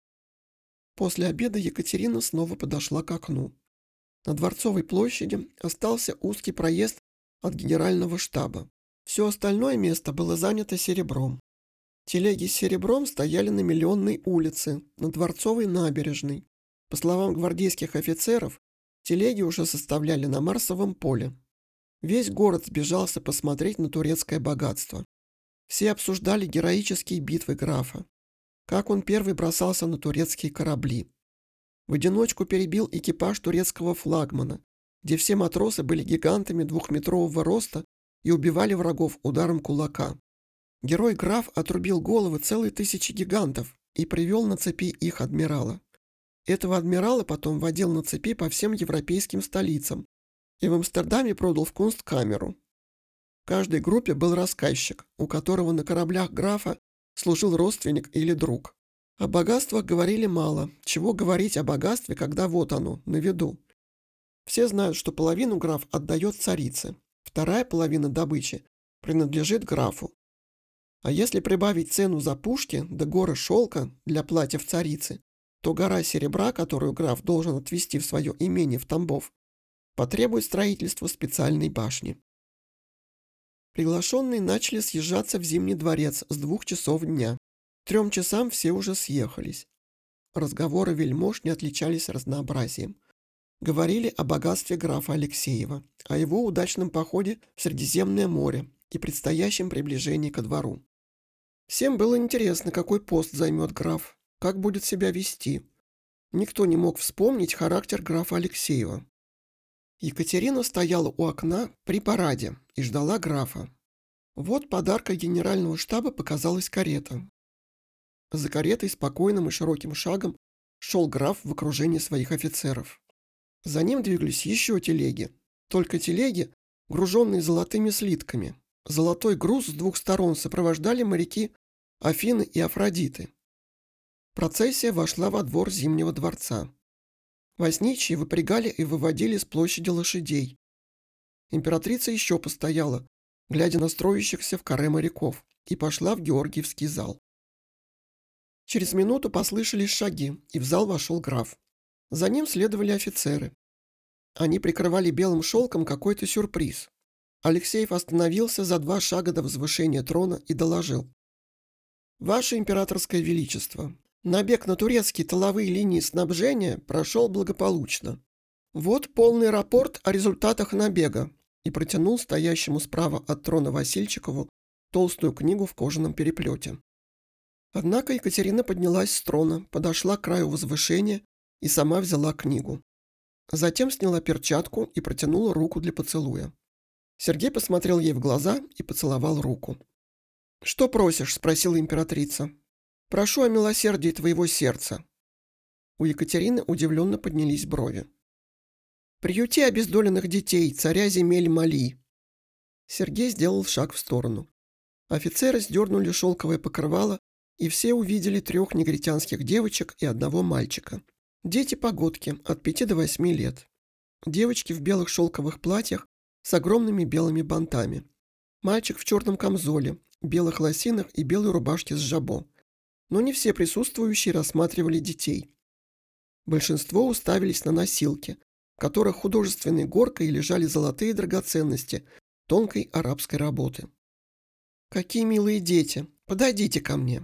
После обеда Екатерина снова подошла к окну. На Дворцовой площади остался узкий проезд от генерального штаба. Все остальное место было занято серебром. Телеги с серебром стояли на Миллионной улице, на Дворцовой набережной. По словам гвардейских офицеров, телеги уже составляли на Марсовом поле. Весь город сбежался посмотреть на турецкое богатство. Все обсуждали героические битвы графа. Как он первый бросался на турецкие корабли. В одиночку перебил экипаж турецкого флагмана, где все матросы были гигантами 2-метрового роста и убивали врагов ударом кулака. Герой-граф отрубил головы целой 1000 гигантов и привел на цепи их адмирала. Этого адмирала потом водил на цепи по всем европейским столицам и в Амстердаме продал в кунсткамеру. В каждой группе был рассказчик, у которого на кораблях графа служил родственник или друг. О богатствах говорили мало. Чего говорить о богатстве, когда вот оно, на виду? Все знают, что половину граф отдает царице, вторая половина добычи принадлежит графу. А если прибавить цену за пушки да горы шелка для платьев царицы, то гора серебра, которую граф должен отвезти в свое имение в Тамбов, потребует строительства специальной башни. Приглашенные начали съезжаться в Зимний дворец с 2 часов дня. К 3 часам все уже съехались. Разговоры вельмож не отличались разнообразием. Говорили о богатстве графа Алексеева, о его удачном походе в Средиземное море и предстоящем приближении ко двору. Всем было интересно, какой пост займет граф, как будет себя вести. Никто не мог вспомнить характер графа Алексеева. Екатерина стояла у окна при параде и ждала графа. Вот подаркой генерального штаба показалась карета. За каретой спокойным и широким шагом шел граф в окружении своих офицеров. За ним двигались еще телеги, только телеги, груженные золотыми слитками. Золотой груз с 2 сторон сопровождали моряки Афины и Афродиты. Процессия вошла во двор Зимнего дворца. Возничие выпрягали и выводили с площади лошадей. Императрица еще постояла, глядя на строящихся в каре моряков, и пошла в Георгиевский зал. Через минуту послышались шаги, и в зал вошел граф. За ним следовали офицеры. Они прикрывали белым шелком какой-то сюрприз. Алексеев остановился за 2 шага до возвышения трона и доложил. «Ваше императорское величество, набег на турецкие тыловые линии снабжения прошел благополучно. Вот полный рапорт о результатах набега», и протянул стоящему справа от трона Васильчикову толстую книгу в кожаном переплете. Однако Екатерина поднялась с трона, подошла к краю возвышения и сама взяла книгу. Затем сняла перчатку и протянула руку для поцелуя. Сергей посмотрел ей в глаза и поцеловал руку. «Что просишь?» – спросила императрица. «Прошу о милосердии твоего сердца». У Екатерины удивленно поднялись брови. «Приюти обездоленных детей, царя земель Мали». Сергей сделал шаг в сторону. Офицеры сдернули шелковое покрывало, и все увидели 3 негритянских девочек и 1 мальчика. Дети-погодки от 5 до 8 лет. Девочки в белых шелковых платьях с огромными белыми бантами. Мальчик в черном камзоле, белых лосинах и белой рубашке с жабо. Но не все присутствующие рассматривали детей. Большинство уставились на носилки, в которых художественной горкой лежали золотые драгоценности тонкой арабской работы. «Какие милые дети! Подойдите ко мне!»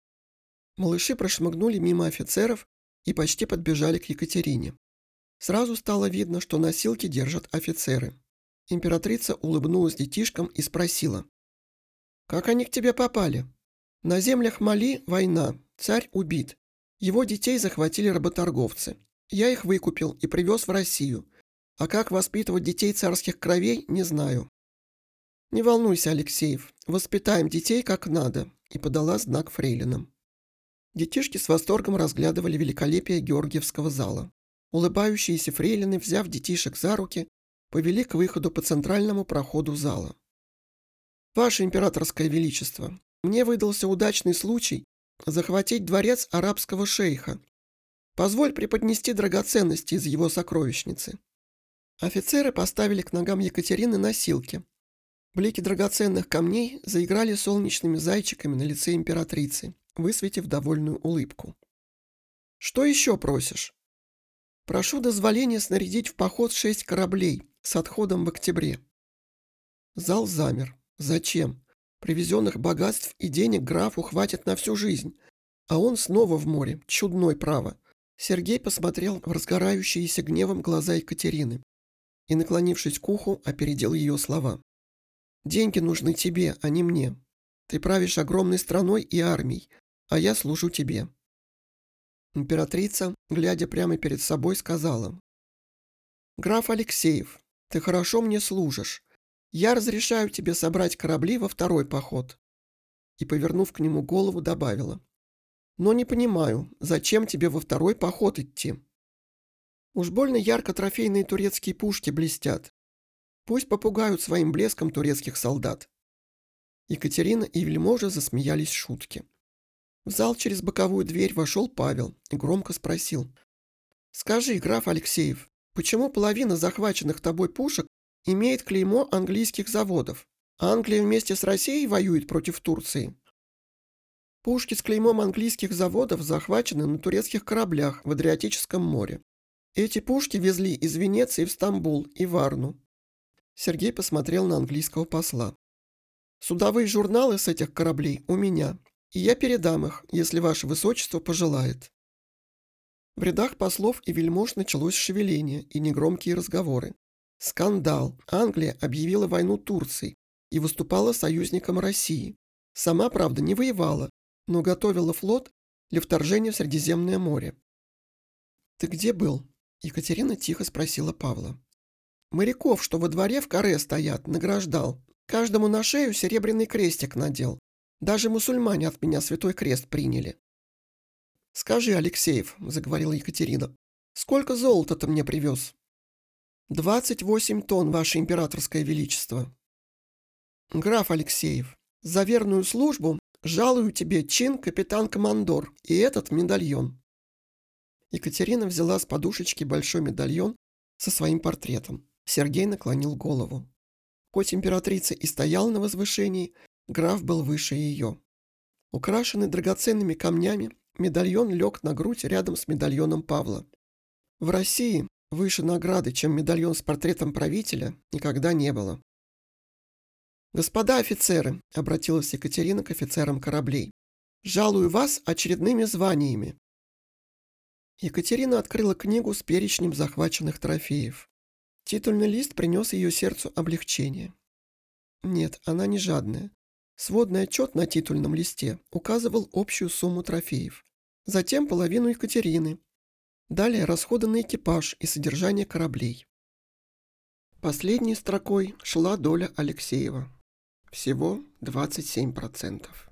Малыши прошмыгнули мимо офицеров и почти подбежали к Екатерине. Сразу стало видно, что носилки держат офицеры. Императрица улыбнулась детишкам и спросила. «Как они к тебе попали?» «На землях Мали война, царь убит. Его детей захватили работорговцы. Я их выкупил и привез в Россию. А как воспитывать детей царских кровей, не знаю». «Не волнуйся, Алексеев, воспитаем детей как надо», и подала знак фрейлинам. Детишки с восторгом разглядывали великолепие Георгиевского зала. Улыбающиеся фрейлины, взяв детишек за руки, повели к выходу по центральному проходу зала. «Ваше императорское величество, мне выдался удачный случай захватить дворец арабского шейха. Позволь преподнести драгоценности из его сокровищницы». Офицеры поставили к ногам Екатерины носилки. Блики драгоценных камней заиграли солнечными зайчиками на лице императрицы, высветив довольную улыбку. «Что еще просишь?» «Прошу дозволения снарядить в поход 6 кораблей с отходом в октябре». Зал замер. Зачем? Привезенных богатств и денег графу хватит на всю жизнь, а он снова в море, чудной право. Сергей посмотрел в разгорающиеся гневом глаза Екатерины и, наклонившись к уху, опередил ее слова. «Деньги нужны тебе, а не мне. Ты правишь огромной страной и армией, а я служу тебе». Императрица, глядя прямо перед собой, сказала. «Граф Алексеев, ты хорошо мне служишь. Я разрешаю тебе собрать корабли во 2-й поход». И, повернув к нему голову, добавила. «Но не понимаю, зачем тебе во 2-й поход идти? Уж больно ярко трофейные турецкие пушки блестят. Пусть попугают своим блеском турецких солдат». Екатерина и вельможи засмеялись шутки. В зал через боковую дверь вошел Павел и громко спросил. «Скажи, граф Алексеев, почему половина захваченных тобой пушек имеет клеймо английских заводов? Англия вместе с Россией воюет против Турции». «Пушки с клеймом английских заводов захвачены на турецких кораблях в Адриатическом море. Эти пушки везли из Венеции в Стамбул и Варну». Сергей посмотрел на английского посла. «Судовые журналы с этих кораблей у меня, и я передам их, если ваше высочество пожелает». В рядах послов и вельмож началось шевеление и негромкие разговоры. Скандал. Англия объявила войну Турции и выступала союзником России. Сама, правда, не воевала, но готовила флот для вторжения в Средиземное море. «Ты где был?» – Екатерина тихо спросила Павла. «Моряков, что во дворе в каре стоят, награждал. Каждому на шею серебряный крестик надел. Даже мусульмане от меня святой крест приняли». «Скажи, Алексеев», – заговорила Екатерина, – «сколько золота ты мне привез?» 28 тонн, ваше императорское величество». «Граф Алексеев, за верную службу Жалую тебе чин капитан-командор и этот медальон». Екатерина взяла с подушечки большой медальон со своим портретом. Сергей наклонил голову. Хоть императрица и стояла на возвышении, граф был выше ее. Украшенный драгоценными камнями, медальон лег на грудь рядом с медальоном Павла. В России выше награды, чем медальон с портретом правителя, никогда не было. «Господа офицеры», — обратилась Екатерина к офицерам кораблей, — «жалую вас очередными званиями». Екатерина открыла книгу с перечнем захваченных трофеев. Титульный лист принес ее сердцу облегчение. Нет, она не жадная. Сводный отчет на титульном листе указывал общую сумму трофеев. Затем половину Екатерины. Далее расходы на экипаж и содержание кораблей. Последней строкой шла доля Алексеева. Всего 27%.